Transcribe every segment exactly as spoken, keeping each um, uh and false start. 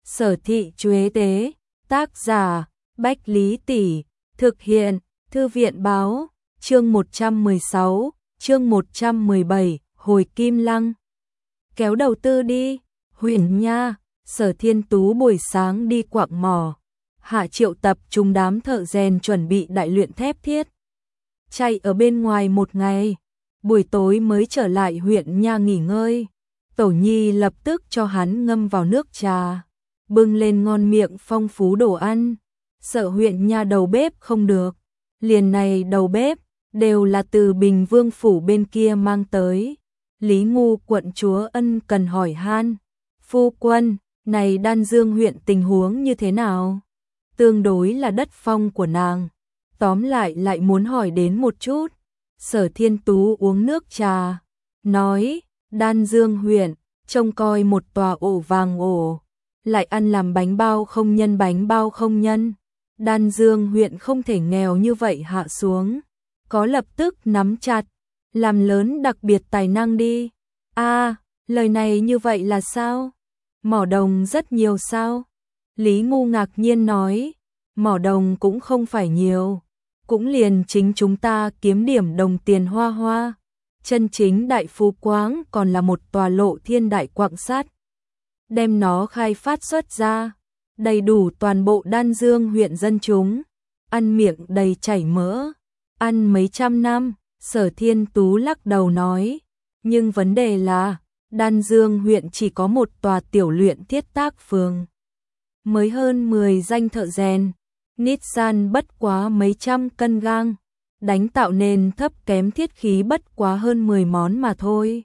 Sở Thị Chuế Tế, tác giả Bách Lý Tỷ, thực hiện Thư viện Báo, chương một trăm mười sáu, chương một trăm mười bảy, Hồi Kim Lăng. Kéo đầu tư đi, Huyền Nha. Sở Thiên Tú buổi sáng đi quặng mỏ, hạ triệu tập chúng đám thợ rèn chuẩn bị đại luyện thép thiết. Chạy ở bên ngoài một ngày, buổi tối mới trở lại huyện Nha nghỉ ngơi. Tổ Nhi lập tức cho hắn ngâm vào nước trà, bưng lên ngon miệng phong phú đồ ăn. Sợ huyện Nha đầu bếp không được, liền này đầu bếp đều là từ Bình Vương phủ bên kia mang tới. Lý Ngu quận chúa ân cần hỏi han, phu quân, này Đan Dương huyện tình huống như thế nào? Tương đối là đất phong của nàng, tóm lại lại muốn hỏi đến một chút. Sở Thiên Tú uống nước trà, nói, Đan Dương huyện, trông coi một tòa ổ vàng ổ, lại ăn làm bánh bao không nhân bánh bao không nhân. Đan Dương huyện không thể nghèo như vậy hạ xuống, có lập tức nắm chặt, làm lớn đặc biệt tài năng đi. A, lời này như vậy là sao? Mỏ đồng rất nhiều sao? Lý Ngu ngạc nhiên nói, mỏ đồng cũng không phải nhiều, cũng liền chính chúng ta kiếm điểm đồng tiền hoa hoa. Chân chính đại phú quáng còn là một tòa lộ thiên đại quặng sắt. Đem nó khai phát xuất ra, đầy đủ toàn bộ Đan Dương huyện dân chúng, ăn miệng đầy chảy mỡ, ăn mấy trăm năm. Sở Thiên Tú lắc đầu nói, nhưng vấn đề là, Đan Dương huyện chỉ có một tòa tiểu luyện thiết tác phường, mới hơn mười danh thợ rèn, nít san bất quá mấy trăm cân gang, đánh tạo nên thấp kém thiết khí bất quá hơn mười món mà thôi.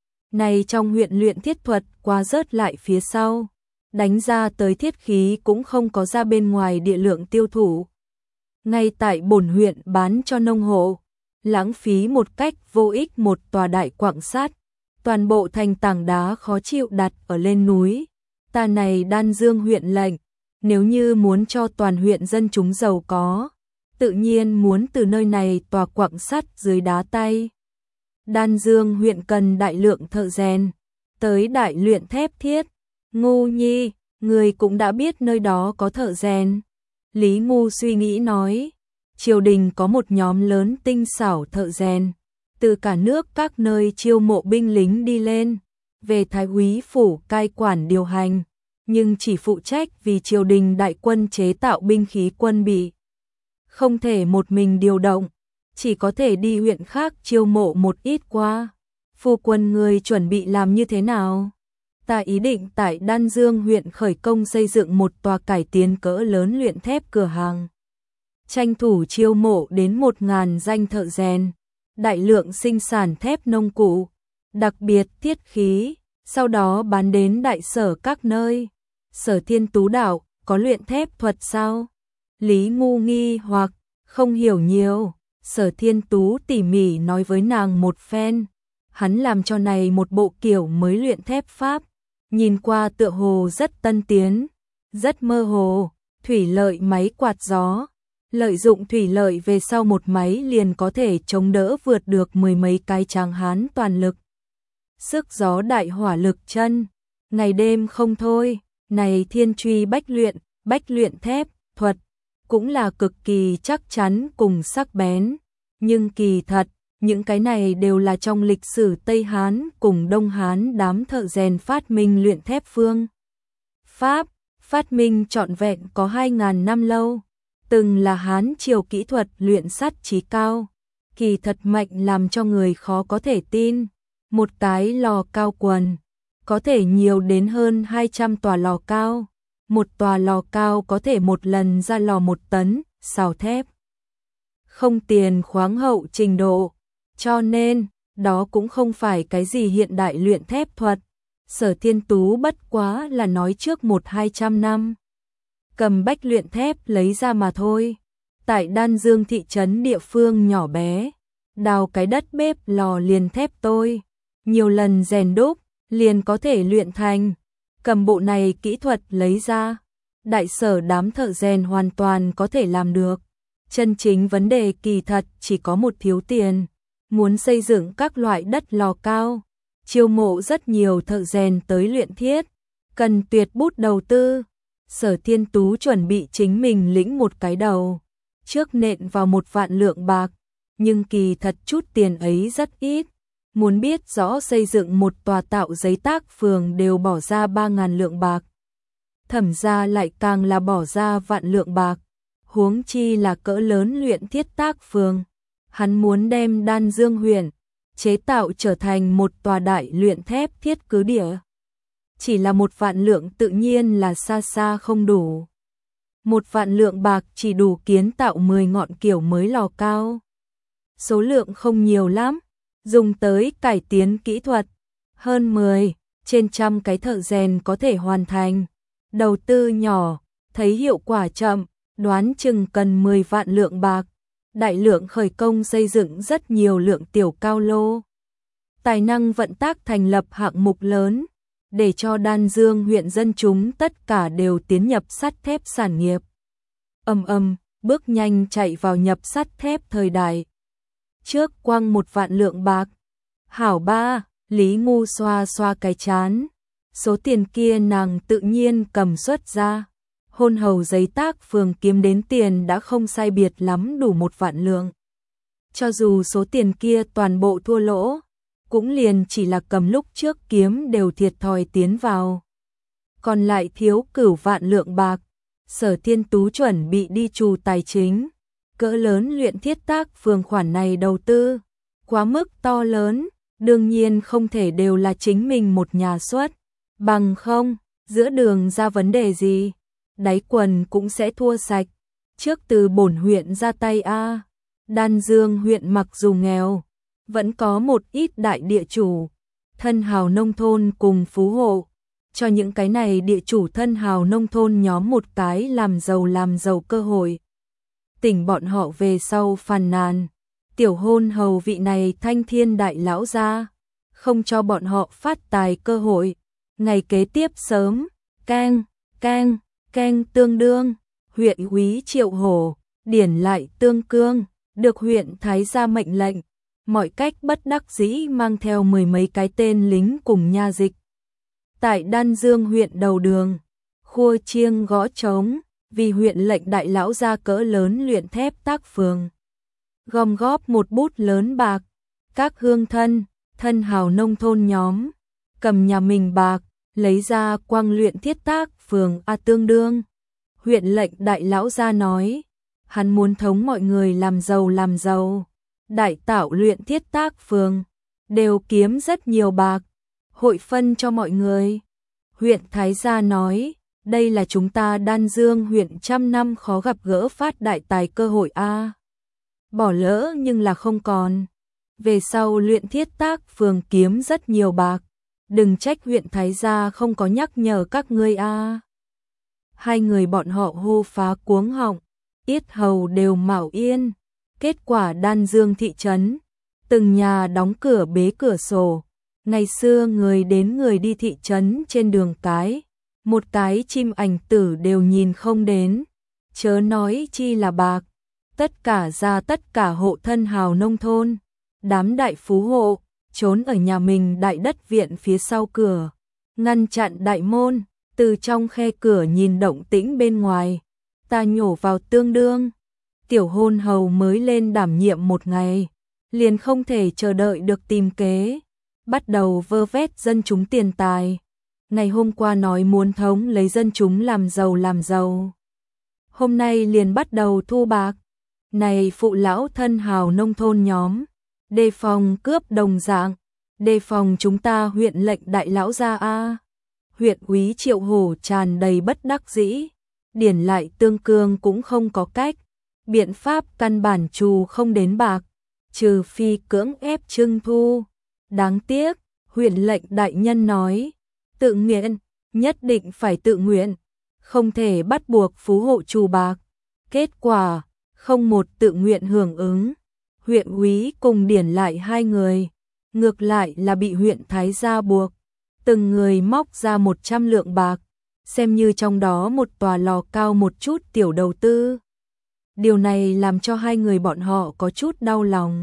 Này trong huyện luyện thiết thuật quá rớt lại phía sau, đánh ra tới thiết khí cũng không có ra bên ngoài địa lượng tiêu thụ. Ngay tại bổn huyện bán cho nông hộ, lãng phí một cách vô ích một tòa đại quặng sắt, toàn bộ thành tảng đá khó chịu đặt ở lên núi. Ta này Đan Dương huyện lệnh, nếu như muốn cho toàn huyện dân chúng giàu có, tự nhiên muốn từ nơi này tòa quặng sắt dưới đá tay. Đan Dương huyện cần đại lượng thợ rèn, tới đại luyện thép thiết. Ngu Nhi, người cũng đã biết nơi đó có thợ rèn. Lý Ngu suy nghĩ nói, triều đình có một nhóm lớn tinh xảo thợ rèn, từ cả nước các nơi chiêu mộ binh lính đi lên, về Thái úy phủ cai quản điều hành, nhưng chỉ phụ trách vì triều đình đại quân chế tạo binh khí quân bị. Không thể một mình điều động, chỉ có thể đi huyện khác chiêu mộ một ít qua. Phu quân người chuẩn bị làm như thế nào? Ta ý định tại Đan Dương huyện khởi công xây dựng một tòa cải tiến cỡ lớn luyện thép cửa hàng, tranh thủ chiêu mộ đến một ngàn danh thợ rèn, đại lượng sinh sản thép nông cụ, đặc biệt thiết khí, sau đó bán đến đại sở các nơi. Sở Thiên Tú đạo, có luyện thép thuật sao? Lý Ngu nghi hoặc, không hiểu nhiều. Sở Thiên Tú tỉ mỉ nói với nàng một phen, hắn làm cho này một bộ kiểu mới luyện thép pháp, nhìn qua tựa hồ rất tân tiến, rất mơ hồ. Thủy lợi máy quạt gió, lợi dụng thủy lợi về sau một máy liền có thể chống đỡ vượt được mười mấy cái tráng hán toàn lực. Sức gió đại hỏa lực chân, ngày đêm không thôi. Này thiên truy bách luyện, bách luyện thép thuật cũng là cực kỳ chắc chắn cùng sắc bén, nhưng kỳ thật, những cái này đều là trong lịch sử Tây Hán cùng Đông Hán đám thợ rèn phát minh luyện thép phương pháp, phát minh trọn vẹn có hai ngàn năm lâu, từng là Hán triều kỹ thuật luyện sắt chí cao, kỳ thật mạnh làm cho người khó có thể tin. Một cái lò cao quần có thể nhiều đến hơn hai trăm tòa lò cao, một tòa lò cao có thể một lần ra lò một tấn xào thép, không tiền khoáng hậu trình độ, cho nên đó cũng không phải cái gì hiện đại luyện thép thuật. Sở Thiên Tú bất quá là nói trước một hai trăm năm, cầm bách luyện thép lấy ra mà thôi. Tại Đan Dương thị trấn địa phương nhỏ bé, đào cái đất bếp lò liền thép tôi, nhiều lần rèn đúc, liền có thể luyện thành. Cầm bộ này kỹ thuật lấy ra, đại sở đám thợ rèn hoàn toàn có thể làm được. Chân chính vấn đề kỳ thật chỉ có một thiếu tiền, muốn xây dựng các loại đất lò cao, chiêu mộ rất nhiều thợ rèn tới luyện thiết, cần tuyệt bút đầu tư. Sở Thiên Tú chuẩn bị chính mình lĩnh một cái đầu, trước nện vào một vạn lượng bạc, nhưng kỳ thật chút tiền ấy rất ít. Muốn biết rõ xây dựng một tòa tạo giấy tác phường đều bỏ ra ba ngàn lượng bạc. Thẩm gia lại càng là bỏ ra vạn lượng bạc, huống chi là cỡ lớn luyện thiết tác phường. Hắn muốn đem Đan Dương huyện chế tạo trở thành một tòa đại luyện thép thiết cứ địa. Chỉ là một vạn lượng tự nhiên là xa xa không đủ. Một vạn lượng bạc chỉ đủ kiến tạo mười ngọn kiểu mới lò cao. Số lượng không nhiều lắm, dùng tới cải tiến kỹ thuật. Hơn mười, trên trăm cái thợ rèn có thể hoàn thành. Đầu tư nhỏ, thấy hiệu quả chậm, đoán chừng cần mười vạn lượng bạc. Đại lượng khởi công xây dựng rất nhiều lượng tiểu cao lô. Tài năng vận tác thành lập hạng mục lớn, để cho Đan Dương huyện dân chúng tất cả đều tiến nhập sắt thép sản nghiệp. Ầm ầm, bước nhanh chạy vào nhập sắt thép thời đại. Trước quăng một vạn lượng bạc. Hảo ba, Lý Ngu xoa xoa cái chán. Số tiền kia nàng tự nhiên cầm xuất ra. Hôn hầu giấy tác phường kiếm đến tiền đã không sai biệt lắm đủ một vạn lượng. Cho dù số tiền kia toàn bộ thua lỗ, cũng liền chỉ là cầm lúc trước kiếm đều thiệt thòi tiến vào. Còn lại thiếu cửu vạn lượng bạc. Sở Thiên Tú chuẩn bị đi trù tài chính. Cỡ lớn luyện thiết tác phường khoản này đầu tư quá mức to lớn, đương nhiên không thể đều là chính mình một nhà xuất. Bằng không, giữa đường ra vấn đề gì, đáy quần cũng sẽ thua sạch. Trước từ bổn huyện ra tay a. Đan Dương huyện mặc dù nghèo, vẫn có một ít đại địa chủ, thân hào nông thôn cùng phú hộ. Cho những cái này địa chủ thân hào nông thôn nhóm một cái làm giàu làm giàu cơ hội. Tỉnh bọn họ về sau phàn nàn, tiểu hôn hầu vị này thanh thiên đại lão gia, không cho bọn họ phát tài cơ hội. Ngày kế tiếp sớm, keng, keng, keng tương đương, huyện úy Triệu Hổ, điển lại Tương Cương, được huyện Thái gia mệnh lệnh, mọi cách bất đắc dĩ mang theo mười mấy cái tên lính cùng nha dịch. Tại Đan Dương huyện đầu đường, khua chiêng gõ trống, vì huyện lệnh đại lão gia cỡ lớn luyện thép tác phường. Gom góp một bút lớn bạc, các hương thân, thân hào nông thôn nhóm, cầm nhà mình bạc, lấy ra quang luyện thiết tác phường A tương đương. Huyện lệnh đại lão gia nói, hắn muốn thống mọi người làm giàu làm giàu, đại tạo luyện thiết tác phường, đều kiếm rất nhiều bạc, hội phân cho mọi người. Huyện Thái gia nói, đây là chúng ta Đan Dương huyện trăm năm khó gặp gỡ phát đại tài cơ hội a. Bỏ lỡ nhưng là không còn. Về sau luyện thiết tác phường kiếm rất nhiều bạc, đừng trách huyện Thái gia không có nhắc nhở các ngươi a. Hai người bọn họ hô phá cuống họng, yết hầu đều mạo yên. Kết quả Đan Dương thị trấn, từng nhà đóng cửa bế cửa sổ. Ngày xưa người đến người đi thị trấn trên đường cái, một cái chim ảnh tử đều nhìn không đến, chớ nói chi là bạc. Tất cả ra tất cả hộ thân hào nông thôn, đám đại phú hộ, trốn ở nhà mình đại đất viện phía sau cửa, ngăn chặn đại môn, từ trong khe cửa nhìn động tĩnh bên ngoài. Ta nhổ vào tương đương, tiểu hôn hầu mới lên đảm nhiệm một ngày, liền không thể chờ đợi được tìm kế, bắt đầu vơ vét dân chúng tiền tài. Ngày hôm qua nói muốn thống lấy dân chúng làm giàu làm giàu, hôm nay liền bắt đầu thu bạc. Này phụ lão thân hào nông thôn nhóm, đề phòng cướp đồng dạng, đề phòng chúng ta huyện lệnh đại lão gia a. Huyện úy Triệu Hổ tràn đầy bất đắc dĩ, điển lại Tương Cương cũng không có cách, biện pháp căn bản trù không đến bạc, trừ phi cưỡng ép trưng thu. Đáng tiếc, huyện lệnh đại nhân nói, tự nguyện, nhất định phải tự nguyện, không thể bắt buộc phú hộ trù bạc. Kết quả, không một tự nguyện hưởng ứng. Huyện úy cùng điển lại hai người, ngược lại là bị huyện Thái gia buộc, từng người móc ra một trăm lượng bạc, xem như trong đó một tòa lò cao một chút tiểu đầu tư. Điều này làm cho hai người bọn họ có chút đau lòng.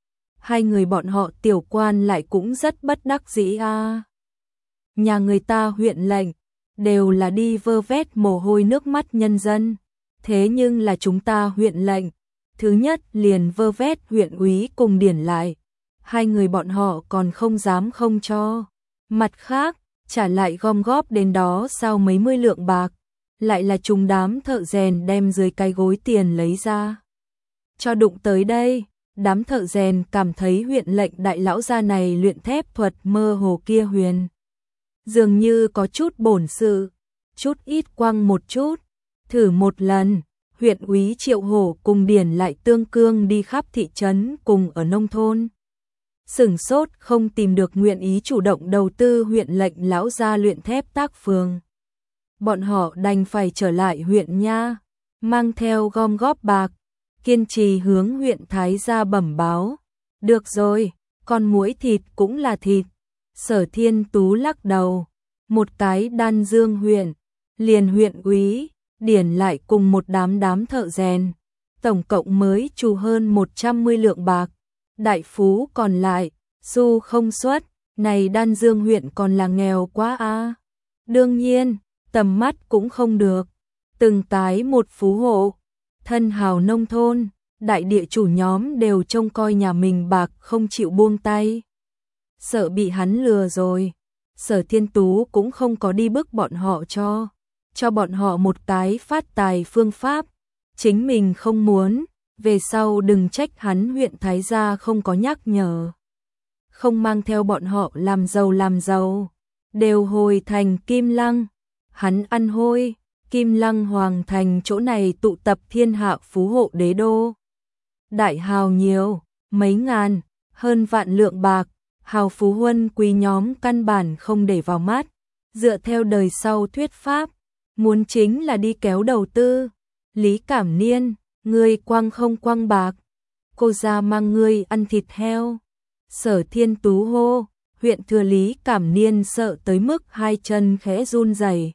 Hai người bọn họ tiểu quan lại cũng rất bất đắc dĩ a. À. Nhà người ta huyện lệnh, đều là đi vơ vét mồ hôi nước mắt nhân dân. Thế nhưng là chúng ta huyện lệnh, thứ nhất liền vơ vét huyện úy cùng điển lại. Hai người bọn họ còn không dám không cho. Mặt khác, trả lại gom góp đến đó sao mấy mươi lượng bạc, lại là chúng đám thợ rèn đem dưới cái gối tiền lấy ra. Cho đụng tới đây, đám thợ rèn cảm thấy huyện lệnh đại lão gia này luyện thép thuật mơ hồ kia huyền. Dường như có chút bổn sự, chút ít quăng một chút, thử một lần, huyện úy Triệu Hổ cùng điển lại tương cương đi khắp thị trấn cùng ở nông thôn. Sửng sốt không tìm được nguyện ý chủ động đầu tư huyện lệnh lão gia luyện thép tác phường. Bọn họ đành phải trở lại huyện nha, mang theo gom góp bạc, kiên trì hướng huyện Thái gia bẩm báo. Được rồi, con muỗi thịt cũng là thịt. Sở Thiên Tú lắc đầu, một cái Đan Dương huyện, liền huyện úy, điển lại cùng một đám đám thợ rèn, tổng cộng mới trù hơn một trăm mươi lượng bạc. Đại phú còn lại, du không xuất, này Đan Dương huyện còn là nghèo quá a. Đương nhiên, tầm mắt cũng không được, từng cái một phú hộ, thân hào nông thôn, đại địa chủ nhóm đều trông coi nhà mình bạc không chịu buông tay. Sợ bị hắn lừa rồi, Sở Thiên Tú cũng không có đi bức bọn họ cho, cho bọn họ một cái phát tài phương pháp, chính mình không muốn, về sau đừng trách hắn huyện Thái gia không có nhắc nhở. Không mang theo bọn họ làm giàu làm giàu, đều hồi thành Kim Lăng, hắn ăn hôi, Kim Lăng hoàng thành chỗ này tụ tập thiên hạ phú hộ đế đô. Đại hào nhiều, mấy ngàn, hơn vạn lượng bạc, hào phú huân quý nhóm căn bản không để vào mắt, dựa theo đời sau thuyết pháp, muốn chính là đi kéo đầu tư. Lý Cảm Niên, ngươi quăng không quăng bạc, cô ra mang ngươi ăn thịt heo. Sở Thiên Tú hô, huyện thừa Lý Cảm Niên sợ tới mức hai chân khẽ run rẩy,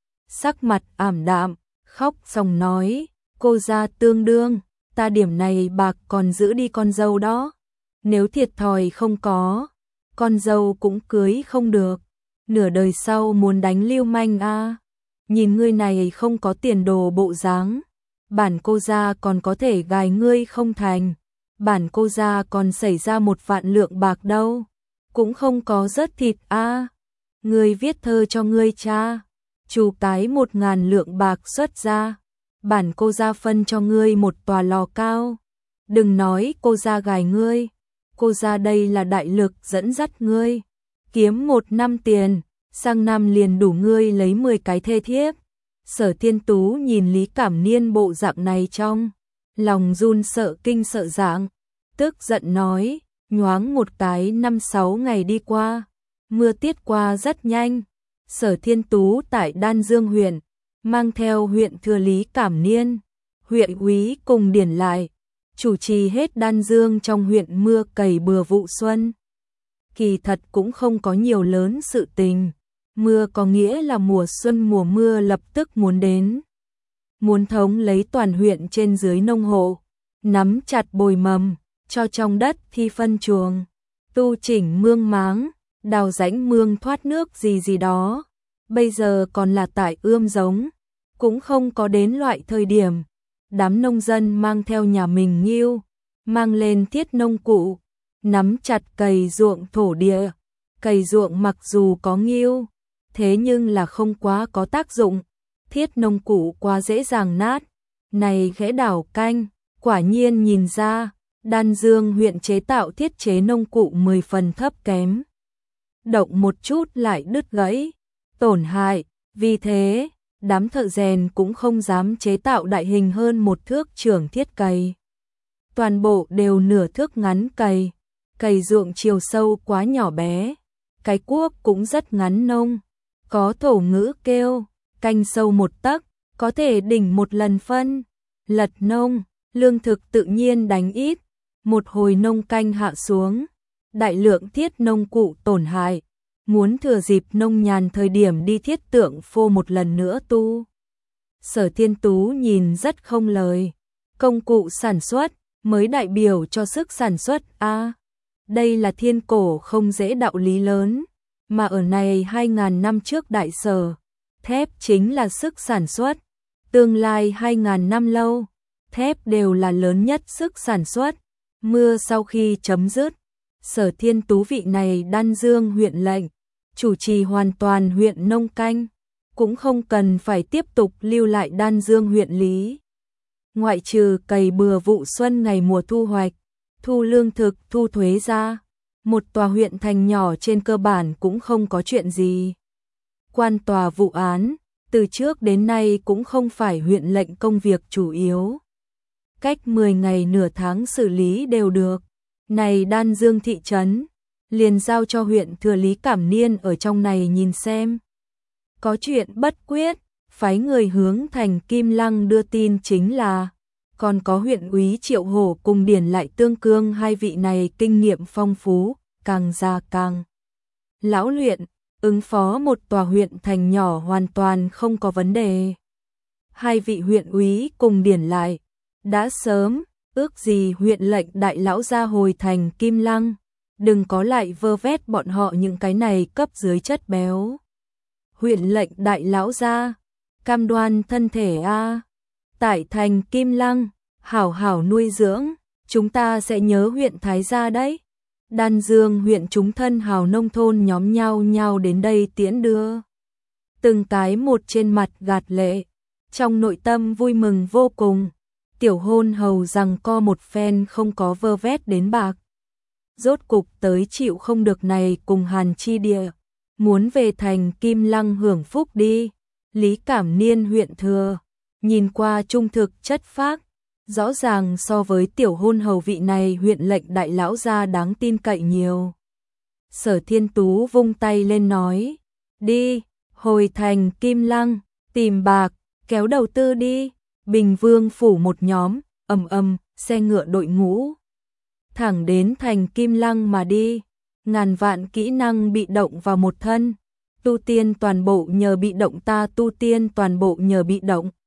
sắc mặt ảm đạm, khóc xong nói, cô ra tương đương, ta điểm này bạc còn giữ đi con dâu đó, nếu thiệt thòi không có, con dâu cũng cưới không được, nửa đời sau muốn đánh lưu manh a. Nhìn ngươi này không có tiền đồ bộ dáng, bản cô gia còn có thể gài ngươi không thành, bản cô gia còn xảy ra một vạn lượng bạc đâu, cũng không có rớt thịt a. Ngươi viết thơ cho ngươi cha, chu cái một ngàn lượng bạc xuất ra, bản cô gia phân cho ngươi một tòa lò cao, đừng nói cô gia gài ngươi, cô gia đây là đại lực dẫn dắt ngươi, kiếm một năm tiền, sang năm liền đủ ngươi lấy mười cái thê thiếp. Sở Thiên Tú nhìn Lý Cảm Niên bộ dạng này trong lòng run sợ kinh sợ dạng, tức giận nói, nhoáng một cái năm sáu ngày đi qua, mưa tiết qua rất nhanh. Sở Thiên Tú tại Đan Dương huyện, mang theo huyện thừa Lý Cảm Niên, huyện úy cùng điển lại, chủ trì hết Đan Dương trong huyện mưa cày bừa vụ xuân. Kỳ thật cũng không có nhiều lớn sự tình, mưa có nghĩa là mùa xuân mùa mưa lập tức muốn đến. Muốn thống lấy toàn huyện trên dưới nông hộ, nắm chặt bồi mầm, cho trong đất thi phân chuồng, tu chỉnh mương máng, đào rãnh mương thoát nước gì gì đó. Bây giờ còn là tại ươm giống, cũng không có đến loại thời điểm. Đám nông dân mang theo nhà mình ngưu, mang lên thiết nông cụ, nắm chặt cày ruộng thổ địa. Cày ruộng mặc dù có ngưu, thế nhưng là không quá có tác dụng, thiết nông cụ quá dễ dàng nát. Này ghẽ đảo canh, quả nhiên nhìn ra, Đan Dương huyện chế tạo thiết chế nông cụ mười phần thấp kém. Động một chút lại đứt gãy, tổn hại, vì thế, đám thợ rèn cũng không dám chế tạo đại hình hơn một thước trưởng thiết cày. Toàn bộ đều nửa thước ngắn cày, cày ruộng chiều sâu quá nhỏ bé, cái cuốc cũng rất ngắn nông. Có thổ ngữ kêu, canh sâu một tấc, có thể đỉnh một lần phân. Lật nông, lương thực tự nhiên đánh ít, một hồi nông canh hạ xuống, đại lượng thiết nông cụ tổn hại. Muốn thừa dịp nông nhàn thời điểm đi thiết tượng phô một lần nữa tu. Sở Thiên Tú nhìn rất không lời, công cụ sản xuất mới đại biểu cho sức sản xuất a. À, đây là thiên cổ không dễ đạo lý lớn, mà ở này hai ngàn năm trước đại sở, thép chính là sức sản xuất. Tương lai hai ngàn năm lâu, thép đều là lớn nhất sức sản xuất. Mưa sau khi chấm dứt, Sở Thiên Tú vị này Đan Dương huyện lệnh, chủ trì hoàn toàn huyện Nông Canh, cũng không cần phải tiếp tục lưu lại Đan Dương huyện lý. Ngoại trừ cày bừa vụ xuân ngày mùa thu hoạch, thu lương thực, thu thuế ra, một tòa huyện thành nhỏ trên cơ bản cũng không có chuyện gì. Quan tòa vụ án, từ trước đến nay cũng không phải huyện lệnh công việc chủ yếu. Cách mười ngày nửa tháng xử lý đều được. Này Đan Dương thị trấn, liền giao cho huyện thừa Lý Cảm Niên ở trong này nhìn xem. Có chuyện bất quyết, phái người hướng thành Kim Lăng đưa tin chính là, còn có huyện úy Triệu Hổ cùng Điển Lại Tương Cương, hai vị này kinh nghiệm phong phú, càng già càng lão luyện, ứng phó một tòa huyện thành nhỏ hoàn toàn không có vấn đề. Hai vị huyện úy cùng Điển Lại đã sớm ước gì huyện lệnh đại lão gia hồi thành Kim Lăng, đừng có lại vơ vét bọn họ những cái này cấp dưới chất béo. Huyện lệnh đại lão gia, cam đoan thân thể a, tại thành Kim Lăng, hảo hảo nuôi dưỡng, chúng ta sẽ nhớ huyện Thái gia đấy. Đan Dương huyện chúng thân hào nông thôn nhóm nhau nhau đến đây tiễn đưa. Từng cái một trên mặt gạt lệ, trong nội tâm vui mừng vô cùng. Tiểu hôn hầu rằng co một phen không có vơ vét đến bạc. Rốt cục tới chịu không được này cùng Hàn Chi Địa, muốn về thành Kim Lăng hưởng phúc đi. Lý Cảm Niên huyện thừa, nhìn qua trung thực chất phác, rõ ràng so với tiểu hôn hầu vị này huyện lệnh đại lão gia đáng tin cậy nhiều. Sở Thiên Tú vung tay lên nói, đi, hồi thành Kim Lăng, tìm bạc, kéo đầu tư đi. Bình Vương phủ một nhóm, ầm ầm, xe ngựa đội ngũ, thẳng đến thành Kim Lăng mà đi. Ngàn vạn kỹ năng bị động vào một thân, tu tiên toàn bộ nhờ bị động, ta tu tiên toàn bộ nhờ bị động.